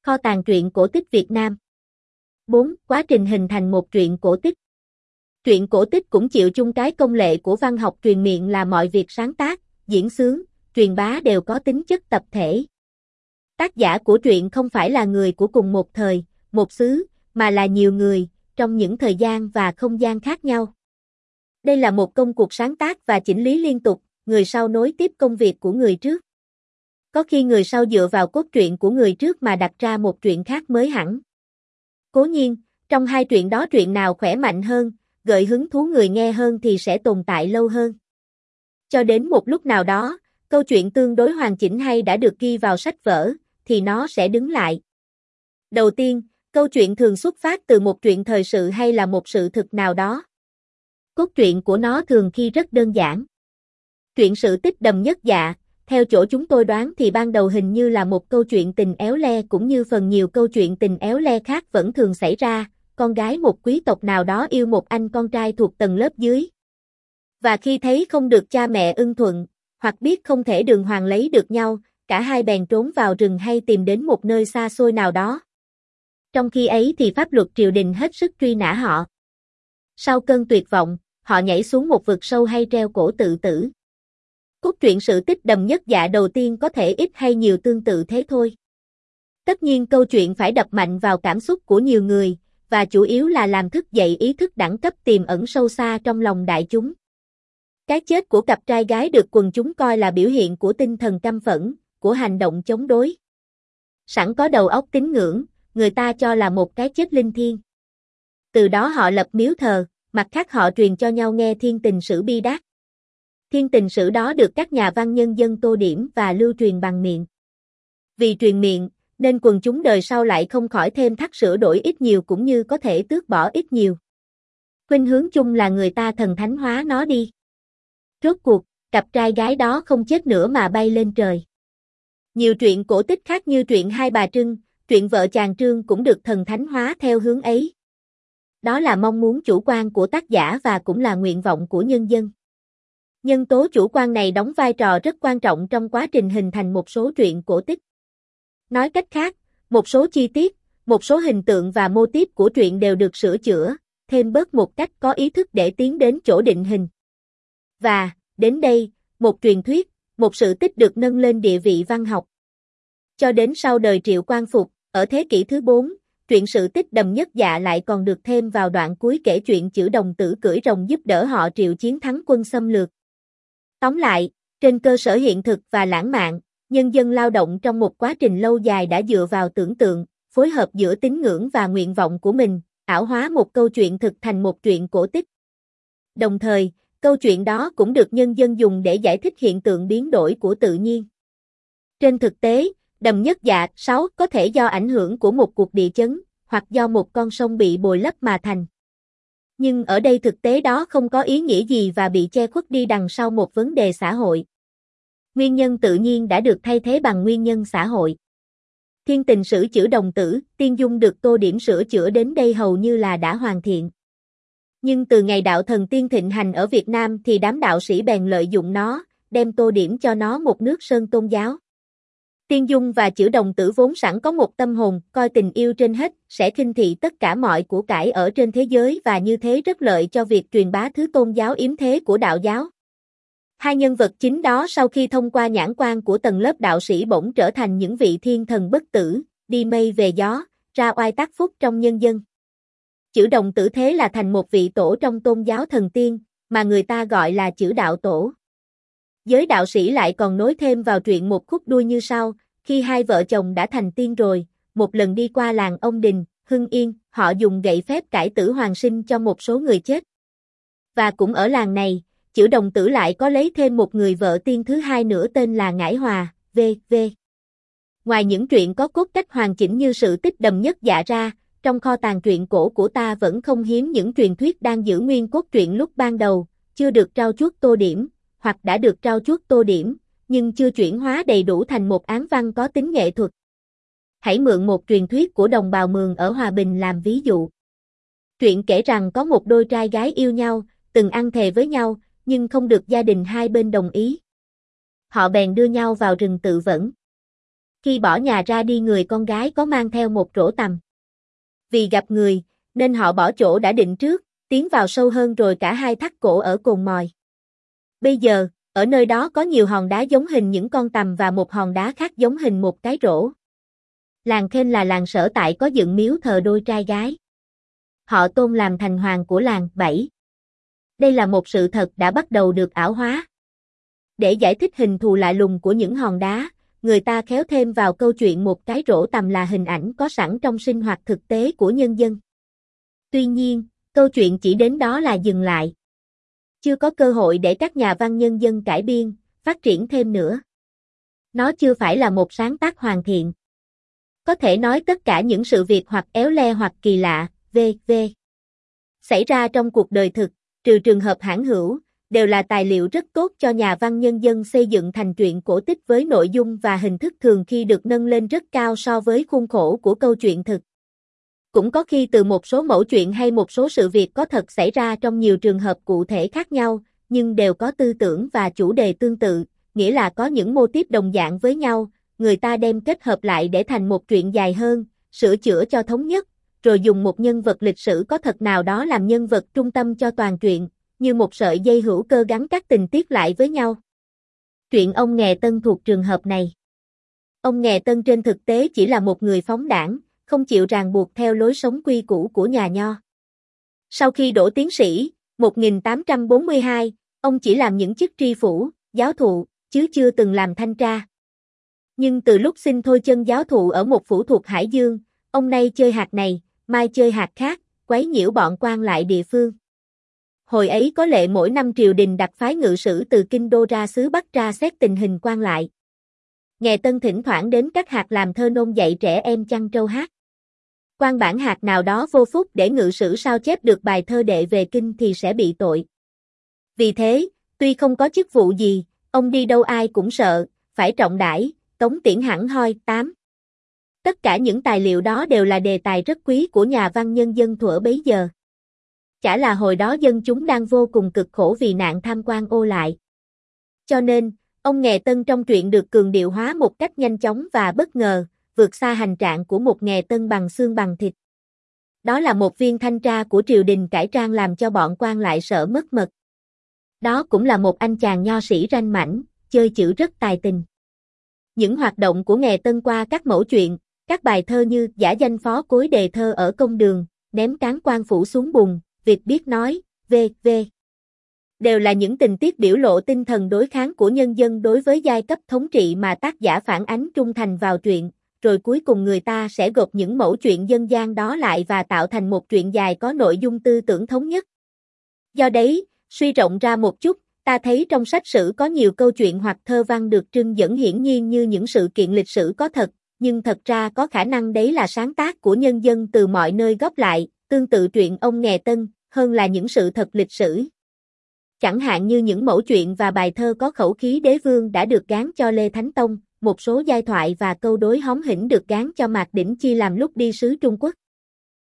Kho tàng truyện cổ tích Việt Nam. 4. Quá trình hình thành một truyện cổ tích. Truyện cổ tích cũng chịu chung cái công lệ của văn học truyền miệng là mọi việc sáng tác, diễn xướng, truyền bá đều có tính chất tập thể. Tác giả của truyện không phải là người của cùng một thời, một xứ, mà là nhiều người, trong những thời gian và không gian khác nhau. Đây là một công cuộc sáng tác và chỉnh lý liên tục, người sau nối tiếp công việc của người trước. Có khi người sau dựa vào cốt truyện của người trước mà đặt ra một truyện khác mới hẳn. Cố nhiên, trong hai truyện đó truyện nào khỏe mạnh hơn, gợi hứng thú người nghe hơn thì sẽ tồn tại lâu hơn. Cho đến một lúc nào đó, câu chuyện tương đối hoàn chỉnh hay đã được ghi vào sách vở, thì nó sẽ đứng lại. Đầu tiên, câu chuyện thường xuất phát từ một truyện thời sự hay là một sự thực nào đó. Cốt truyện của nó thường khi rất đơn giản. Truyện sự tích Đầm Nhất Dạ, theo chỗ chúng tôi đoán thì ban đầu hình như là một câu chuyện tình éo le cũng như phần nhiều câu chuyện tình éo le khác vẫn thường xảy ra, con gái một quý tộc nào đó yêu một anh con trai thuộc tầng lớp dưới. Và khi thấy không được cha mẹ ưng thuận, hoặc biết không thể đường hoàng lấy được nhau, cả hai bèn trốn vào rừng hay tìm đến một nơi xa xôi nào đó. Trong khi ấy thì pháp luật triều đình hết sức truy nã họ. Sau cơn tuyệt vọng, họ nhảy xuống một vực sâu hay treo cổ tự tử. Cốt truyện sự tích Đầm Nhất Dạ đầu tiên có thể ít hay nhiều tương tự thế thôi. Tất nhiên câu chuyện phải đập mạnh vào cảm xúc của nhiều người, và chủ yếu là làm thức dậy ý thức đẳng cấp tiềm ẩn sâu xa trong lòng đại chúng. Cái chết của cặp trai gái được quần chúng coi là biểu hiện của tinh thần căm phẫn, của hành động chống đối. Sẵn có đầu óc tín ngưỡng, người ta cho là một cái chết linh thiêng. Từ đó họ lập miếu thờ, mặt khác họ truyền cho nhau nghe thiên tình sử bi đát. Thiên tình sử đó được các nhà văn nhân dân tô điểm và lưu truyền bằng miệng. Vì truyền miệng, nên quần chúng đời sau lại không khỏi thêm thắt sửa đổi ít nhiều cũng như có thể tước bỏ ít nhiều. Khuynh hướng chung là người ta thần thánh hóa nó đi. Rốt cuộc, cặp trai gái đó không chết nữa mà bay lên trời. Nhiều truyện cổ tích khác như truyện Hai Bà Trưng, truyện Vợ Chàng Trương cũng được thần thánh hóa theo hướng ấy. Đó là mong muốn chủ quan của tác giả và cũng là nguyện vọng của nhân dân. Nhân tố chủ quan này đóng vai trò rất quan trọng trong quá trình hình thành một số truyện cổ tích. Nói cách khác, một số chi tiết, một số hình tượng và mô típ của truyện đều được sửa chữa, thêm bớt một cách có ý thức để tiến đến chỗ định hình. Và, đến đây, một truyền thuyết, một sự tích được nâng lên địa vị văn học. Cho đến sau đời Triệu Quang Phục, ở thế kỷ thứ 4, truyện sự tích Đầm Nhất Dạ lại còn được thêm vào đoạn cuối kể chuyện Chữ Đồng Tử cưỡi rồng giúp đỡ họ Triệu chiến thắng quân xâm lược. Tóm lại, trên cơ sở hiện thực và lãng mạn, nhân dân lao động trong một quá trình lâu dài đã dựa vào tưởng tượng, phối hợp giữa tín ngưỡng và nguyện vọng của mình, ảo hóa một câu chuyện thực thành một truyện cổ tích. Đồng thời, câu chuyện đó cũng được nhân dân dùng để giải thích hiện tượng biến đổi của tự nhiên. Trên thực tế, Đầm Nhất Dạ 6 có thể do ảnh hưởng của một cuộc địa chấn, hoặc do một con sông bị bồi lấp mà thành. Nhưng ở đây thực tế đó không có ý nghĩa gì và bị che khuất đi đằng sau một vấn đề xã hội. Nguyên nhân tự nhiên đã được thay thế bằng nguyên nhân xã hội. Thiên tình sử Chữ Đồng Tử, Tiên Dung được tô điểm sửa chữa đến đây hầu như là đã hoàn thiện. Nhưng từ ngày đạo thần tiên thịnh hành ở Việt Nam thì đám đạo sĩ bèn lợi dụng nó, đem tô điểm cho nó một nước sơn tôn giáo. Tiên Dung và Chữ Đồng Tử vốn sẵn có một tâm hồn, coi tình yêu trên hết, sẽ khinh thị tất cả mọi của cải ở trên thế giới và như thế rất lợi cho việc truyền bá thứ tôn giáo yếm thế của đạo giáo. Hai nhân vật chính đó sau khi thông qua nhãn quan của tầng lớp đạo sĩ bỗng trở thành những vị thiên thần bất tử, đi mây về gió, ra oai tác phúc trong nhân dân. Chữ Đồng Tử thế là thành một vị tổ trong tôn giáo thần tiên, mà người ta gọi là Chữ Đạo Tổ. Giới đạo sĩ lại còn nối thêm vào truyện một khúc đuôi như sau: khi hai vợ chồng đã thành tiên rồi, một lần đi qua làng ông Đình, Hưng Yên, họ dùng gậy phép cải tử hoàn sinh cho một số người chết. Và cũng ở làng này, Chữ Đồng Tử lại có lấy thêm một người vợ tiên thứ hai nữa tên là Ngải Hòa, v.v. Ngoài những truyện có cốt cách hoàn chỉnh như sự tích Đầm Nhất Dạ ra, trong kho tàng truyện cổ của ta vẫn không hiếm những truyền thuyết đang giữ nguyên cốt truyện lúc ban đầu, chưa được trau chuốt tô điểm, hoặc đã được trau chuốt tô điểm, nhưng chưa chuyển hóa đầy đủ thành một án văn có tính nghệ thuật. Hãy mượn một truyền thuyết của đồng bào Mường ở Hòa Bình làm ví dụ. Truyện kể rằng có một đôi trai gái yêu nhau, từng ăn thề với nhau, nhưng không được gia đình hai bên đồng ý. Họ bèn đưa nhau vào rừng tự vẫn. Khi bỏ nhà ra đi người con gái có mang theo một rổ tằm. Vì gặp người, nên họ bỏ chỗ đã định trước, tiến vào sâu hơn rồi cả hai thắt cổ ở cồn mồi. Bây giờ, ở nơi đó có nhiều hòn đá giống hình những con tằm và một hòn đá khác giống hình một cái rổ. Làng Khen là làng sở tại có dựng miếu thờ đôi trai gái. Họ tôn làm thành hoàng của làng. 7. Đây là một sự thật đã bắt đầu được ảo hóa. Để giải thích hình thù lạ lùng của những hòn đá, người ta khéo thêm vào câu chuyện một cái rổ tằm là hình ảnh có sẵn trong sinh hoạt thực tế của nhân dân. Tuy nhiên, câu chuyện chỉ đến đó là dừng lại. Chưa có cơ hội để các nhà văn nhân dân cải biên, phát triển thêm nữa. Nó chưa phải là một sáng tác hoàn thiện. Có thể nói tất cả những sự việc hoặc éo le hoặc kỳ lạ, v.v. xảy ra trong cuộc đời thực, trừ trường hợp hãng hữu, đều là tài liệu rất tốt cho nhà văn nhân dân xây dựng thành truyện cổ tích với nội dung và hình thức thường khi được nâng lên rất cao so với khuôn khổ của câu chuyện thực. Cũng có khi từ một số mẫu chuyện hay một số sự việc có thật xảy ra trong nhiều trường hợp cụ thể khác nhau, nhưng đều có tư tưởng và chủ đề tương tự, nghĩa là có những mô típ đồng dạng với nhau, người ta đem kết hợp lại để thành một truyện dài hơn, sửa chữa cho thống nhất, rồi dùng một nhân vật lịch sử có thật nào đó làm nhân vật trung tâm cho toàn truyện, như một sợi dây hữu cơ gắn các tình tiết lại với nhau. Truyện Ông Nghè Tân thuộc trường hợp này. Ông Nghè Tân trên thực tế chỉ là một người phóng đảng, không chịu ràng buộc theo lối sống quy củ của nhà Nho. Sau khi đỗ tiến sĩ, 1842, ông chỉ làm những chức tri phủ, giáo thụ, chứ chưa từng làm thanh tra. Nhưng từ lúc xin thôi chân giáo thụ ở một phủ thuộc Hải Dương, ông nay chơi hạt này, mai chơi hạt khác, quấy nhiễu bọn quan lại địa phương. Hồi ấy có lệ mỗi năm triều đình đặt phái ngự sử từ Kinh Đô ra xứ Bắc tra xét tình hình quan lại. Nghè Tân thỉnh thoảng đến các hạt làm thơ nôn dạy trẻ em chăn trâu hát. Quan bản hạt nào đó vô phúc để ngự sử sao chép được bài thơ đệ về kinh thì sẽ bị tội. Vì thế, tuy không có chức vụ gì, ông đi đâu ai cũng sợ, phải trọng đãi, tống tiễn hẳn hoi. 8. Tất cả những tài liệu đó đều là đề tài rất quý của nhà văn nhân dân thuở bấy giờ. Chả là hồi đó dân chúng đang vô cùng cực khổ vì nạn tham quan ô lại. Cho nên, ông Nghè Tân trong truyện được cường điệu hóa một cách nhanh chóng và bất ngờ, vượt xa hành trạng của một Nghè Tân bằng xương bằng thịt. Đó là một viên thanh tra của triều đình cải trang làm cho bọn quan lại sợ mất mật. Đó cũng là một anh chàng nho sĩ ranh mãnh, chơi chữ rất tài tình. Những hoạt động của Nghè Tân qua các mẫu chuyện, các bài thơ như giả danh phó cối đề thơ ở công đường, ném cán quan phủ xuống bùn, việc biết nói, v.v. đều là những tình tiết biểu lộ tinh thần đối kháng của nhân dân đối với giai cấp thống trị mà tác giả phản ánh trung thành vào truyện, rồi cuối cùng người ta sẽ gộp những mẫu chuyện dân gian đó lại và tạo thành một truyện dài có nội dung tư tưởng thống nhất. Do đấy, suy rộng ra một chút, ta thấy trong sách sử có nhiều câu chuyện hoặc thơ văn được trưng dẫn hiển nhiên như những sự kiện lịch sử có thật, nhưng thật ra có khả năng đấy là sáng tác của nhân dân từ mọi nơi góp lại, tương tự truyện Ông Nghè Tân, hơn là những sự thật lịch sử. Chẳng hạn như những mẫu chuyện và bài thơ có khẩu khí đế vương đã được gán cho Lê Thánh Tông, một số giai thoại và câu đối hóm hỉnh được gán cho Mạc Đĩnh Chi làm lúc đi sứ Trung Quốc.